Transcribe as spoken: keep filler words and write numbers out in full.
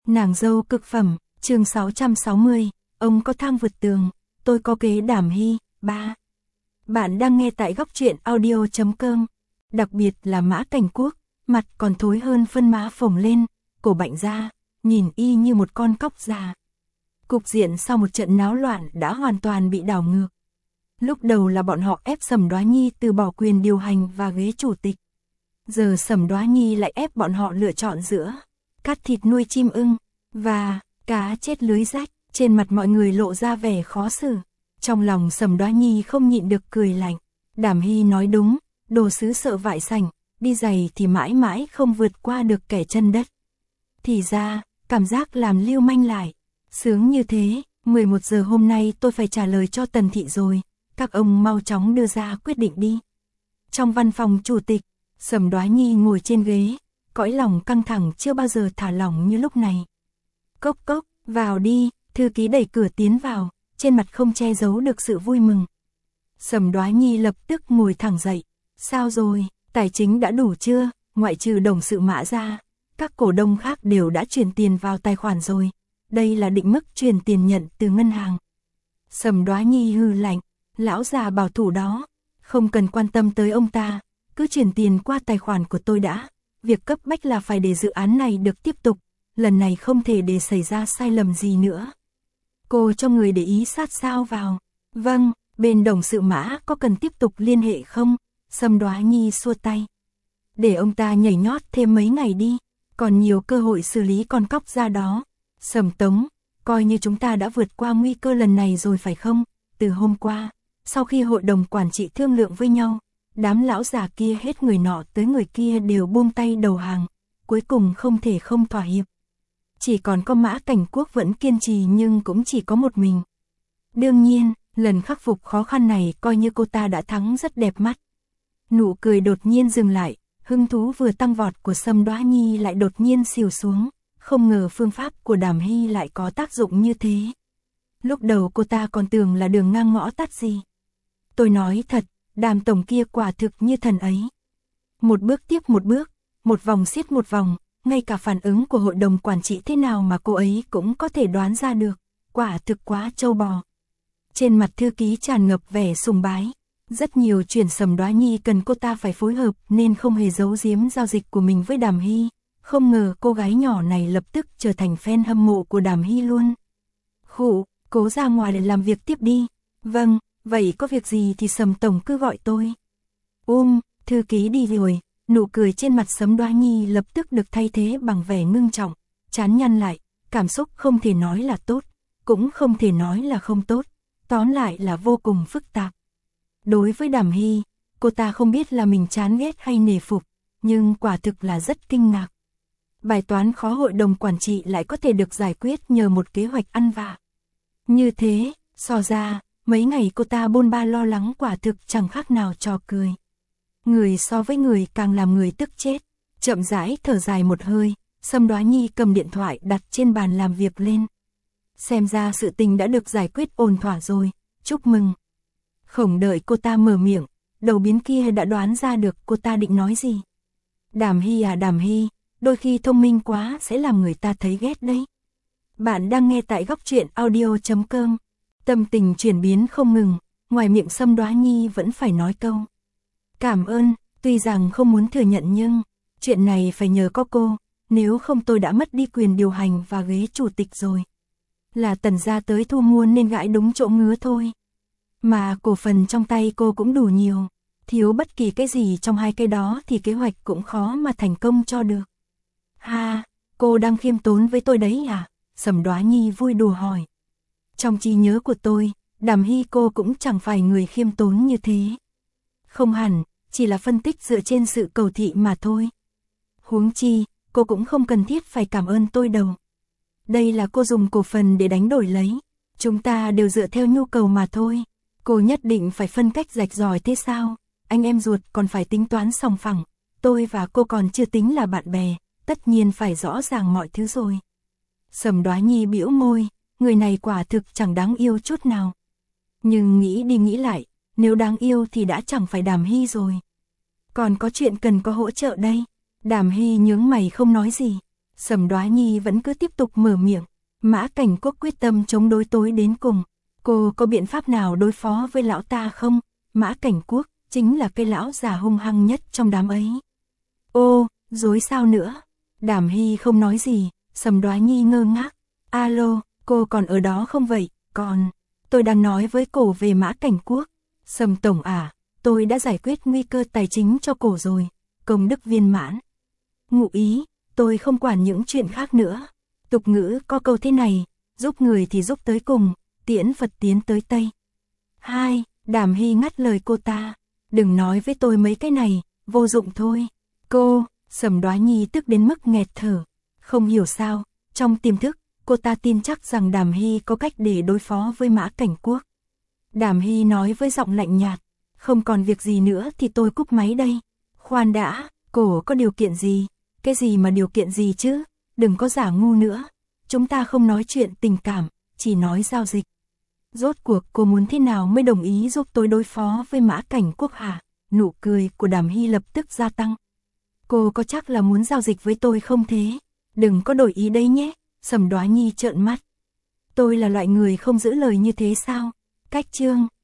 Nàng dâu cực phẩm, chương sáu trăm sáu mươi, ông có thang vượt tường, tôi có kế Đàm Hy, ba. Bạn đang nghe tại góc truyện audio chấm com. Đặc biệt là Mã Cảnh Quốc, mặt còn thối hơn phân má phồng lên, cổ bạnh ra, nhìn y như một con cóc già. Cục diện sau một trận náo loạn đã hoàn toàn bị đảo ngược. Lúc đầu là bọn họ ép Sầm Đoá Nhi từ bỏ quyền điều hành và ghế chủ tịch. Giờ Sầm Đoá Nhi lại ép bọn họ lựa chọn giữa cắt thịt nuôi chim ưng và cá chết lưới rách. Trên mặt mọi người lộ ra vẻ khó xử. Trong lòng Sầm Đoá Nhi không nhịn được cười lạnh. Đàm Hy nói đúng, đồ sứ sợ vại sành, đi giày thì mãi mãi không vượt qua được kẻ chân đất. Thì ra, cảm giác làm lưu manh lại, sướng như thế. Mười một giờ hôm nay tôi phải trả lời cho Tần Thị rồi, các ông mau chóng đưa ra quyết định đi. Trong văn phòng chủ tịch, Sầm Đoá Nhi ngồi trên ghế, cõi lòng căng thẳng chưa bao giờ thả lỏng như lúc này. Cốc cốc, vào đi, thư ký đẩy cửa tiến vào, trên mặt không che giấu được sự vui mừng. Sầm Đoá Nhi lập tức ngồi thẳng dậy. Sao rồi, tài chính đã đủ chưa? Ngoại trừ đồng sự Mã ra, các cổ đông khác đều đã chuyển tiền vào tài khoản rồi. Đây là định mức chuyển tiền nhận từ ngân hàng. Sầm Đoá Nhi hừ lạnh, lão già bảo thủ đó, không cần quan tâm tới ông ta, cứ chuyển tiền qua tài khoản của tôi đã. Việc cấp bách là phải để dự án này được tiếp tục, lần này không thể để xảy ra sai lầm gì nữa. Cô cho người để ý sát sao vào. Vâng, bên đồng sự Mã có cần tiếp tục liên hệ không? Sầm Đoá Nhi xua tay. Để ông ta nhảy nhót thêm mấy ngày đi, còn nhiều cơ hội xử lý con cóc ra đó. Sầm Tống, coi như chúng ta đã vượt qua nguy cơ lần này rồi phải không? Từ hôm qua, sau khi hội đồng quản trị thương lượng với nhau, đám lão già kia hết người nọ tới người kia đều buông tay đầu hàng, cuối cùng không thể không thỏa hiệp. Chỉ còn có Mã Cảnh Quốc vẫn kiên trì nhưng cũng chỉ có một mình. Đương nhiên, lần khắc phục khó khăn này coi như cô ta đã thắng rất đẹp mắt. Nụ cười đột nhiên dừng lại, hứng thú vừa tăng vọt của Sầm Đoá Nhi lại đột nhiên xìu xuống, không ngờ phương pháp của Đàm Hy lại có tác dụng như thế. Lúc đầu cô ta còn tưởng là đường ngang ngõ tắt gì. Tôi nói thật, Đàm tổng kia quả thực như thần ấy. Một bước tiếp một bước, một vòng xiết một vòng, ngay cả phản ứng của hội đồng quản trị thế nào mà cô ấy cũng có thể đoán ra được, quả thực quá trâu bò. Trên mặt thư ký tràn ngập vẻ sùng bái, rất nhiều chuyện Sầm Đoá Nhi cần cô ta phải phối hợp nên không hề giấu giếm giao dịch của mình với Đàm Hy, không ngờ cô gái nhỏ này lập tức trở thành fan hâm mộ của Đàm Hy luôn. Khụ, cố ra ngoài để làm việc tiếp đi. Vâng, vậy có việc gì thì Sầm tổng cứ gọi tôi. Um, thư ký đi rồi. Nụ cười trên mặt Sầm Đoá Nhi lập tức được thay thế bằng vẻ ngưng trọng, chán nhăn lại, cảm xúc không thể nói là tốt, cũng không thể nói là không tốt, tóm lại là vô cùng phức tạp. Đối với Đàm Hy, cô ta không biết là mình chán ghét hay nể phục, nhưng quả thực là rất kinh ngạc. Bài toán khó hội đồng quản trị lại có thể được giải quyết nhờ một kế hoạch ăn vạ. Như thế, so ra, mấy ngày cô ta bôn ba lo lắng quả thực chẳng khác nào trò cười. Người so với người càng làm người tức chết. Chậm rãi thở dài một hơi, Sầm Đoá Nhi cầm điện thoại đặt trên bàn làm việc lên. Xem ra sự tình đã được giải quyết ổn thỏa rồi, chúc mừng. Không đợi cô ta mở miệng, đầu biến kia đã đoán ra được cô ta định nói gì. Đàm Hy à Đàm Hy, đôi khi thông minh quá sẽ làm người ta thấy ghét đấy. Bạn đang nghe tại góc truyện audio chấm com. Tâm tình chuyển biến không ngừng, ngoài miệng Sầm Đoá Nhi vẫn phải nói câu cảm ơn, tuy rằng không muốn thừa nhận nhưng chuyện này phải nhờ có cô, nếu không tôi đã mất đi quyền điều hành và ghế chủ tịch rồi. Là Tần gia tới thu mua nên gãi đúng chỗ ngứa thôi. Mà cổ phần trong tay cô cũng đủ nhiều, thiếu bất kỳ cái gì trong hai cái đó thì kế hoạch cũng khó mà thành công cho được. Ha, cô đang khiêm tốn với tôi đấy à? Sầm Đoá Nhi vui đùa hỏi. Trong trí nhớ của tôi, Đàm Hy cô cũng chẳng phải người khiêm tốn như thế. Không hẳn, chỉ là phân tích dựa trên sự cầu thị mà thôi. Huống chi, cô cũng không cần thiết phải cảm ơn tôi đâu. Đây là cô dùng cổ phần để đánh đổi lấy. Chúng ta đều dựa theo nhu cầu mà thôi. Cô nhất định phải phân cách rạch ròi thế sao? Anh em ruột còn phải tính toán sòng phẳng. Tôi và cô còn chưa tính là bạn bè, tất nhiên phải rõ ràng mọi thứ rồi. Sầm Đoá Nhi bĩu môi, người này quả thực chẳng đáng yêu chút nào. Nhưng nghĩ đi nghĩ lại, nếu đáng yêu thì đã chẳng phải Đàm Hy rồi. Còn có chuyện cần có hỗ trợ đây. Đàm Hy nhướng mày không nói gì. Sầm Đoá Nhi vẫn cứ tiếp tục mở miệng. Mã Cảnh Quốc quyết tâm chống đối tôi đến cùng. Cô có biện pháp nào đối phó với lão ta không? Mã Cảnh Quốc chính là cái lão già hung hăng nhất trong đám ấy. Ô, dối sao nữa? Đàm Hy không nói gì, Sầm Đoá Nhi ngơ ngác. Alo, cô còn ở đó không vậy? Còn, tôi đang nói với cổ về Mã Cảnh Quốc. Sầm tổng à, tôi đã giải quyết nguy cơ tài chính cho cổ rồi, công đức viên mãn. Ngụ ý, tôi không quản những chuyện khác nữa. Tục ngữ có câu thế này, giúp người thì giúp tới cùng, tiễn Phật tiến tới Tây. Hai, Đàm Hy ngắt lời cô ta, đừng nói với tôi mấy cái này, vô dụng thôi. Cô, Sầm Đoá Nhi tức đến mức nghẹt thở. Không hiểu sao, trong tiềm thức, cô ta tin chắc rằng Đàm Hy có cách để đối phó với Mã Cảnh Quốc. Đàm Hy nói với giọng lạnh nhạt, không còn việc gì nữa thì tôi cúp máy đây. Khoan đã, cổ có điều kiện gì? Cái gì mà điều kiện gì chứ? Đừng có giả ngu nữa. Chúng ta không nói chuyện tình cảm, chỉ nói giao dịch. Rốt cuộc cô muốn thế nào mới đồng ý giúp tôi đối phó với Mã Cảnh Quốc hả? Nụ cười của Đàm Hy lập tức gia tăng. Cô có chắc là muốn giao dịch với tôi không thế? Đừng có đổi ý đấy nhé. Sầm Đoá Nhi trợn mắt. Tôi là loại người không giữ lời như thế sao? Cách chương